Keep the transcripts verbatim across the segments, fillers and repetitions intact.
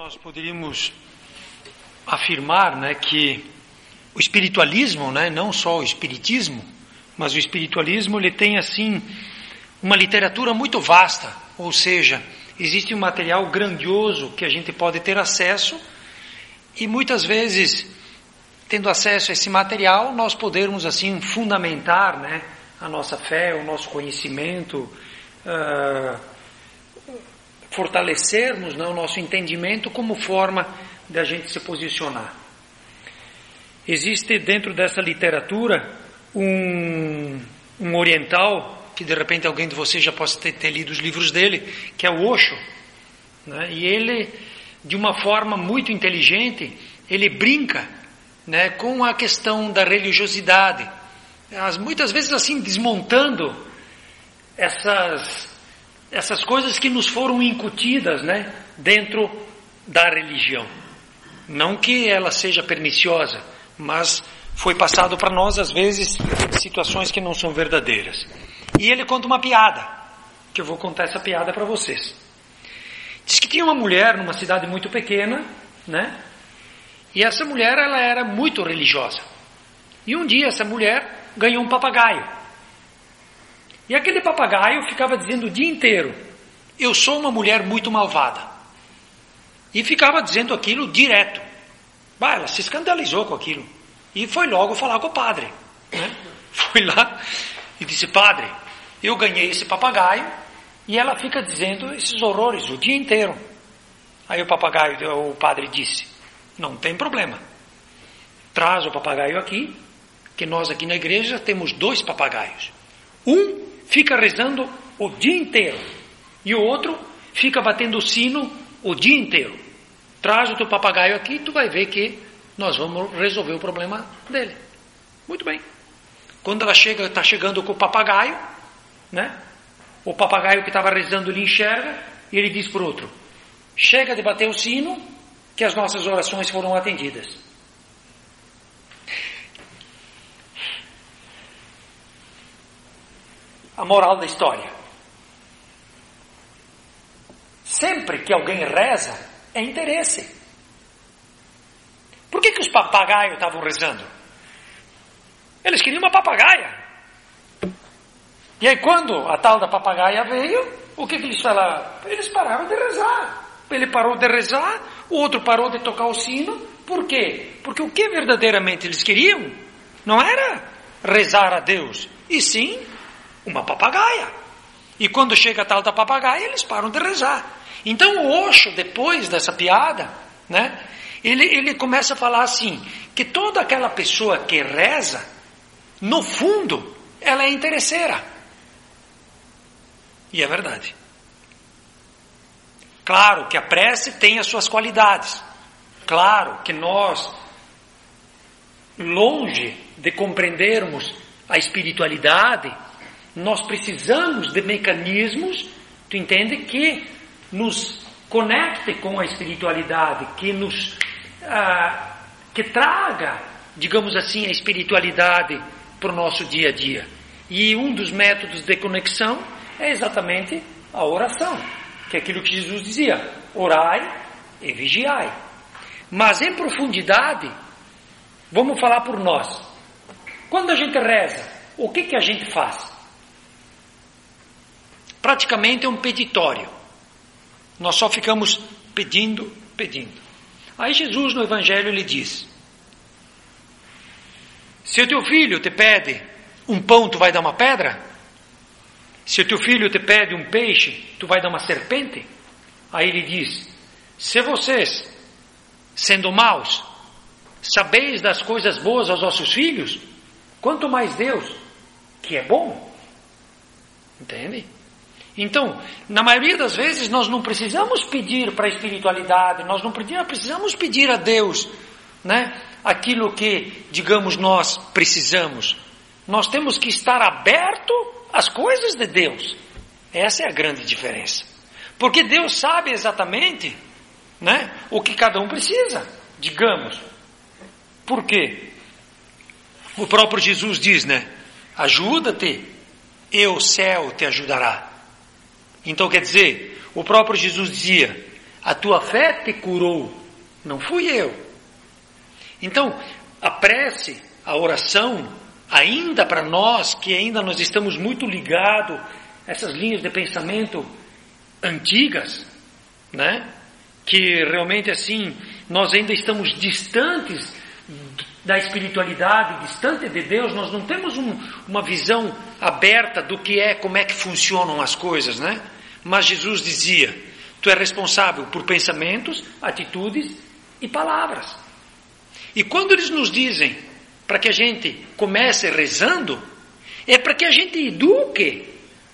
nós poderíamos afirmar, né, que o espiritualismo, né, não só o espiritismo, mas o espiritualismo ele tem assim uma literatura muito vasta, ou seja, existe um material grandioso que a gente pode ter acesso e muitas vezes, tendo acesso a esse material, nós podemos assim fundamentar, né, a nossa fé, o nosso conhecimento, uh, fortalecermos, né, o nosso entendimento como forma de a gente se posicionar. Existe dentro dessa literatura um, um oriental, que de repente alguém de vocês já possa ter, ter lido os livros dele, que é o Osho, né? E ele, de uma forma muito inteligente, ele brinca, né, com a questão da religiosidade, as, muitas vezes assim desmontando essas, essas coisas que nos foram incutidas, né, dentro da religião. Não que ela seja perniciosa, mas foi passado para nós, às vezes, situações que não são verdadeiras. E ele conta uma piada, que eu vou contar essa piada para vocês. Diz que tinha uma mulher numa cidade muito pequena, né? E essa mulher, ela era muito religiosa. E um dia essa mulher ganhou um papagaio. E aquele papagaio ficava dizendo o dia inteiro: eu sou uma mulher muito malvada. E ficava dizendo aquilo direto. Bah, ela se escandalizou com aquilo. E foi logo falar com o padre, né? Foi lá e disse: padre, eu ganhei esse papagaio e ela fica dizendo esses horrores o dia inteiro. Aí o papagaio, o padre disse: não tem problema. Traz o papagaio aqui, que nós aqui na igreja temos dois papagaios. Um fica rezando o dia inteiro e o outro fica batendo o sino o dia inteiro. Traz o teu papagaio aqui, tu vai ver que nós vamos resolver o problema dele. Muito bem. Quando ela chega, está chegando com o papagaio, né? O papagaio que estava rezando ele enxerga e ele diz para o outro: chega de bater o sino, que as nossas orações foram atendidas. A moral da história: sempre que alguém reza, é interesse. Por que que os papagaios estavam rezando? Eles queriam uma papagaia. E aí quando a tal da papagaia veio, o que que eles falaram? Eles pararam de rezar. Ele parou de rezar, o outro parou de tocar o sino. Por quê? Porque o que verdadeiramente eles queriam não era rezar a Deus, e sim uma papagaia. E quando chega a tal da papagaia, eles param de rezar. Então o Osho, depois dessa piada, né, ele, ele começa a falar assim, que toda aquela pessoa que reza, no fundo, ela é interesseira. E é verdade. Claro que a prece tem as suas qualidades. Claro que nós, longe de compreendermos a espiritualidade, nós precisamos de mecanismos, tu entende, que nos conecte com a espiritualidade, que nos ah, que traga, digamos assim, a espiritualidade para o nosso dia a dia. E um dos métodos de conexão é exatamente a oração, que é aquilo que Jesus dizia: orai e vigiai. Mas em profundidade, vamos falar por nós. Quando a gente reza, o que que a gente faz? Praticamente é um peditório. Nós só ficamos pedindo, pedindo. Aí Jesus no Evangelho lhe diz: se o teu filho te pede um pão, tu vai dar uma pedra? Se o teu filho te pede um peixe, tu vai dar uma serpente? Aí ele diz: se vocês, sendo maus, sabeis das coisas boas aos vossos filhos, quanto mais Deus, que é bom. Entende? Então, na maioria das vezes, nós não precisamos pedir para a espiritualidade, nós não precisamos pedir a Deus, né, aquilo que, digamos, nós precisamos. Nós temos que estar aberto às coisas de Deus. Essa é a grande diferença. Porque Deus sabe exatamente, né, o que cada um precisa, digamos. Por quê? O próprio Jesus diz, né, ajuda-te, e o céu te ajudará. Então quer dizer, o próprio Jesus dizia: a tua fé te curou, não fui eu. Então, a prece, a oração, ainda para nós, que ainda nós estamos muito ligados a essas linhas de pensamento antigas, né? Que realmente assim, nós ainda estamos distantes da espiritualidade, distante de Deus, nós não temos um, uma visão aberta do que é, como é que funcionam as coisas, né? Mas Jesus dizia, tu és responsável por pensamentos, atitudes e palavras. E quando eles nos dizem para que a gente comece rezando, é para que a gente eduque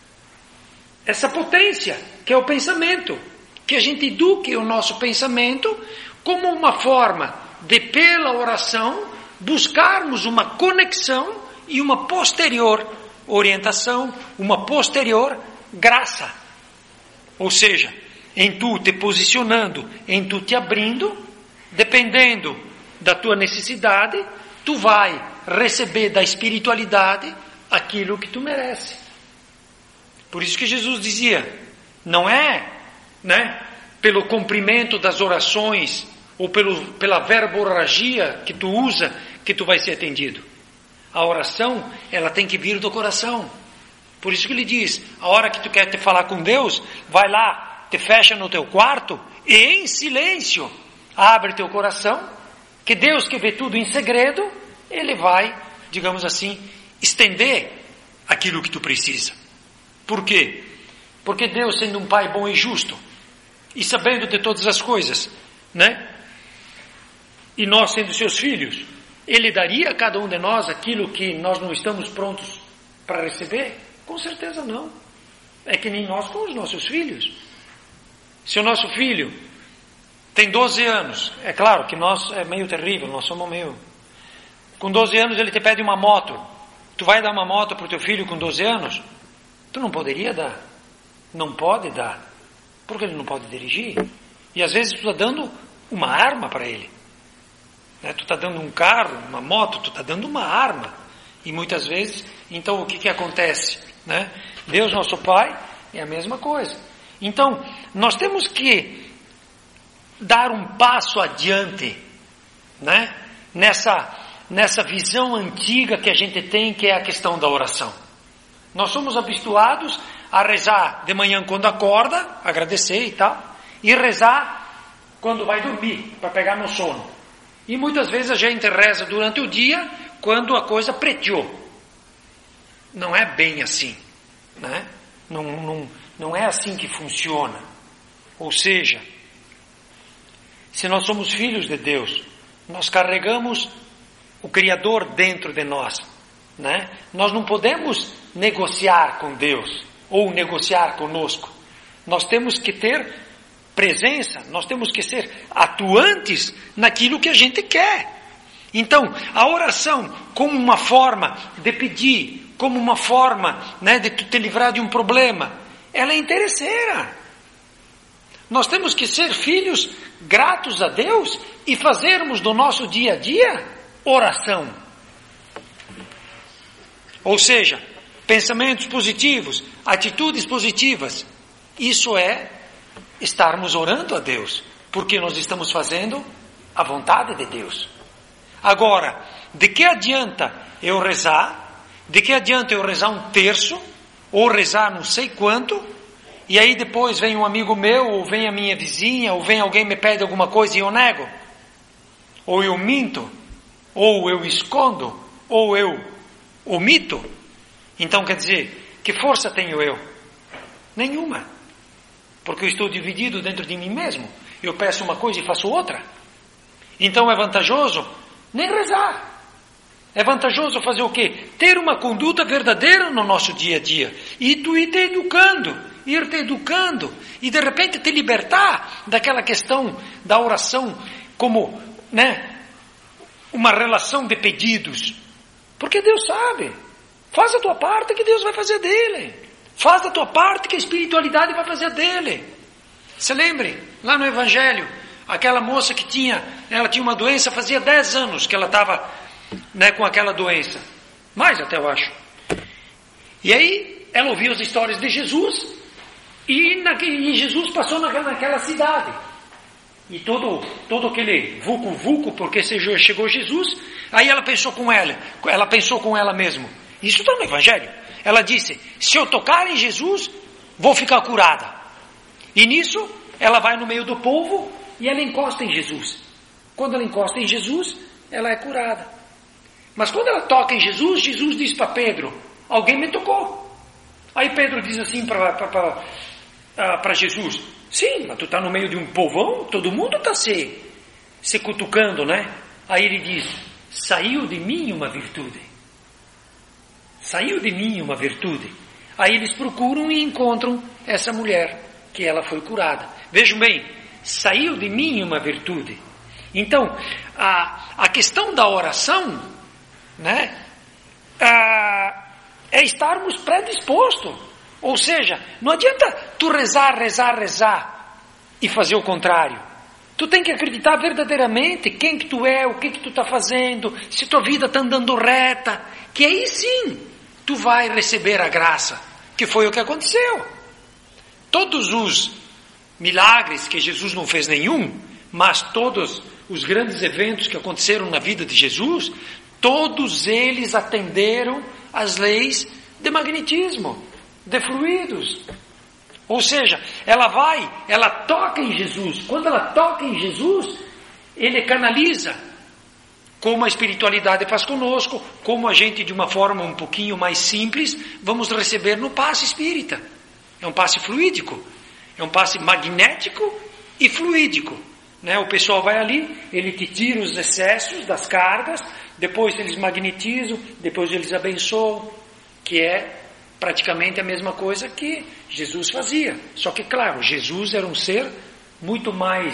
essa potência, que é o pensamento, que a gente eduque o nosso pensamento como uma forma de, pela oração, buscarmos uma conexão e uma posterior orientação, uma posterior graça. Ou seja, em tu te posicionando, em tu te abrindo, dependendo da tua necessidade, tu vai receber da espiritualidade aquilo que tu merece. Por isso que Jesus dizia, não é, né, pelo cumprimento das orações ou pelo, pela verborragia que tu usa que tu vai ser atendido. A oração, ela tem que vir do coração. Por isso que ele diz, a hora que tu quer te falar com Deus, vai lá, te fecha no teu quarto e em silêncio abre teu coração, que Deus que vê tudo em segredo, Ele vai, digamos assim, estender aquilo que tu precisa. Por quê? Porque Deus, sendo um Pai bom e justo, e sabendo de todas as coisas, né? E nós sendo seus filhos, Ele daria a cada um de nós aquilo que nós não estamos prontos para receber? Com certeza não. É que nem nós com os nossos filhos. Se o nosso filho tem doze anos, é claro que nós é meio terrível, nós somos meio... Com doze anos ele te pede uma moto. Tu vai dar uma moto para o teu filho com doze anos? Tu não poderia dar. Não pode dar. Porque ele não pode dirigir. E às vezes tu está dando uma arma para ele. Né? Tu está dando um carro, uma moto, tu está dando uma arma. E muitas vezes, então o que, que acontece? Né? Deus, nosso Pai, é a mesma coisa. Então, nós temos que dar um passo adiante, né? Nessa, nessa visão antiga que a gente tem, que é a questão da oração. Nós somos habituados a rezar de manhã quando acorda, agradecer e tal, e rezar quando vai dormir, para pegar no sono. E muitas vezes a gente reza durante o dia, quando a coisa preteou. Não é bem assim, né? Não, não, não é assim que funciona. Ou seja, se nós somos filhos de Deus, nós carregamos o Criador dentro de nós, né? Nós não podemos negociar com Deus ou negociar conosco. Nós temos que ter presença, nós temos que ser atuantes naquilo que a gente quer. Então, a oração como uma forma de pedir, como uma forma, né, de tu te livrar de um problema, ela é interesseira. Nós temos que ser filhos gratos a Deus e fazermos do nosso dia a dia oração. Ou seja, pensamentos positivos, atitudes positivas. Isso é estarmos orando a Deus, porque nós estamos fazendo a vontade de Deus. Agora, de que adianta eu rezar? De que adianta eu rezar um terço, ou rezar não sei quanto, e aí depois vem um amigo meu, ou vem a minha vizinha, ou vem alguém me pede alguma coisa e eu nego? Ou eu minto? Ou eu escondo? Ou eu omito? Então quer dizer, que força tenho eu? Nenhuma. Porque eu estou dividido dentro de mim mesmo. Eu peço uma coisa e faço outra. Então é vantajoso nem rezar. É vantajoso fazer o quê? Ter uma conduta verdadeira no nosso dia a dia. E tu ir te educando, ir te educando. E de repente te libertar daquela questão da oração como, né, uma relação de pedidos. Porque Deus sabe. Faz a tua parte que Deus vai fazer dele. Faz a tua parte que a espiritualidade vai fazer dele. Se lembre, lá no Evangelho, aquela moça que tinha, ela tinha uma doença, fazia dez anos que ela estava, né, com aquela doença. Mais até eu acho. E aí, ela ouviu as histórias de Jesus, e, na, e Jesus passou naquela, naquela cidade. e todo, todo aquele vulco-vulco, porque chegou Jesus. Aí ela pensou com ela, ela pensou com ela mesma. Isso está no Evangelho. Ela disse, se eu tocar em Jesus, vou ficar curada. E nisso, ela vai no meio do povo e ela encosta em Jesus. Quando ela encosta em Jesus, ela é curada. Mas quando ela toca em Jesus, Jesus diz para Pedro, alguém me tocou. Aí Pedro diz assim para Jesus, sim, mas tu está no meio de um povão, todo mundo está se, se cutucando, né? Aí ele diz, saiu de mim uma virtude. Saiu de mim uma virtude. Aí eles procuram e encontram essa mulher, que ela foi curada. Vejam bem, saiu de mim uma virtude. Então, a, a questão da oração, né, a, é estarmos predispostos. Ou seja, não adianta tu rezar, rezar, rezar e fazer o contrário. Tu tem que acreditar verdadeiramente quem que tu é, o que que tu está fazendo, se tua vida está andando reta, que aí sim tu vai receber a graça, que foi o que aconteceu. Todos os milagres que Jesus não fez nenhum, mas todos os grandes eventos que aconteceram na vida de Jesus, todos eles atenderam às leis de magnetismo, de fluidos. Ou seja, ela vai, ela toca em Jesus. Quando ela toca em Jesus, ele canaliza, como a espiritualidade faz conosco, como a gente de uma forma um pouquinho mais simples, vamos receber no passe espírita. É um passe fluídico, é um passe magnético e fluídico. Né? O pessoal vai ali, ele te tira os excessos das cargas, depois eles magnetizam, depois eles abençoam, que é praticamente a mesma coisa que Jesus fazia. Só que, claro, Jesus era um ser muito mais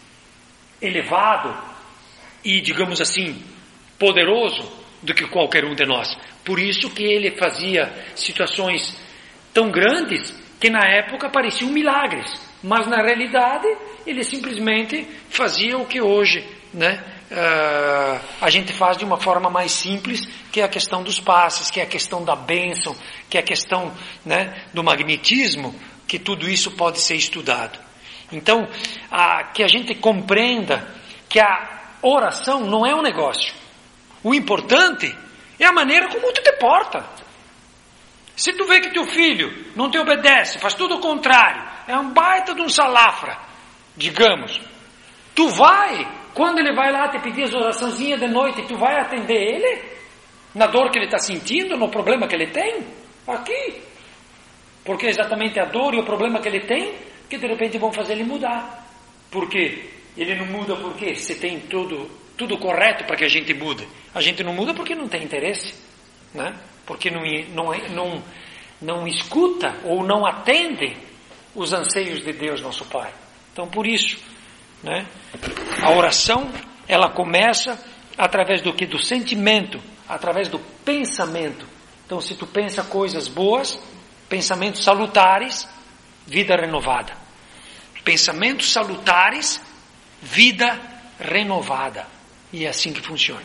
elevado e, digamos assim, poderoso do que qualquer um de nós. Por isso que ele fazia situações tão grandes que na época pareciam milagres, mas na realidade ele simplesmente fazia o que hoje, né, uh, a gente faz de uma forma mais simples, que é a questão dos passes, que é a questão da bênção, que é a questão, né, do magnetismo, que tudo isso pode ser estudado. Então, a, que a gente compreenda que a oração não é um negócio. O importante é a maneira como tu te porta. Se tu vê que teu filho não te obedece, faz tudo o contrário, é um baita de um salafra, digamos, tu vai, quando ele vai lá te pedir as oraçãozinhas de noite, tu vai atender ele? Na dor que ele está sentindo, no problema que ele tem? Aqui. Porque é exatamente a dor e o problema que ele tem que de repente vão fazer ele mudar. Por quê? Ele não muda porque você tem tudo, tudo correto para que a gente mude. A gente não muda porque não tem interesse, né? Porque não, não, não, não escuta ou não atende os anseios de Deus, nosso Pai. Então, por isso, né, a oração, ela começa através do que? Do sentimento, através do pensamento. Então, se tu pensa coisas boas, pensamentos salutares, vida renovada. Pensamentos salutares, vida renovada. E é assim que funciona.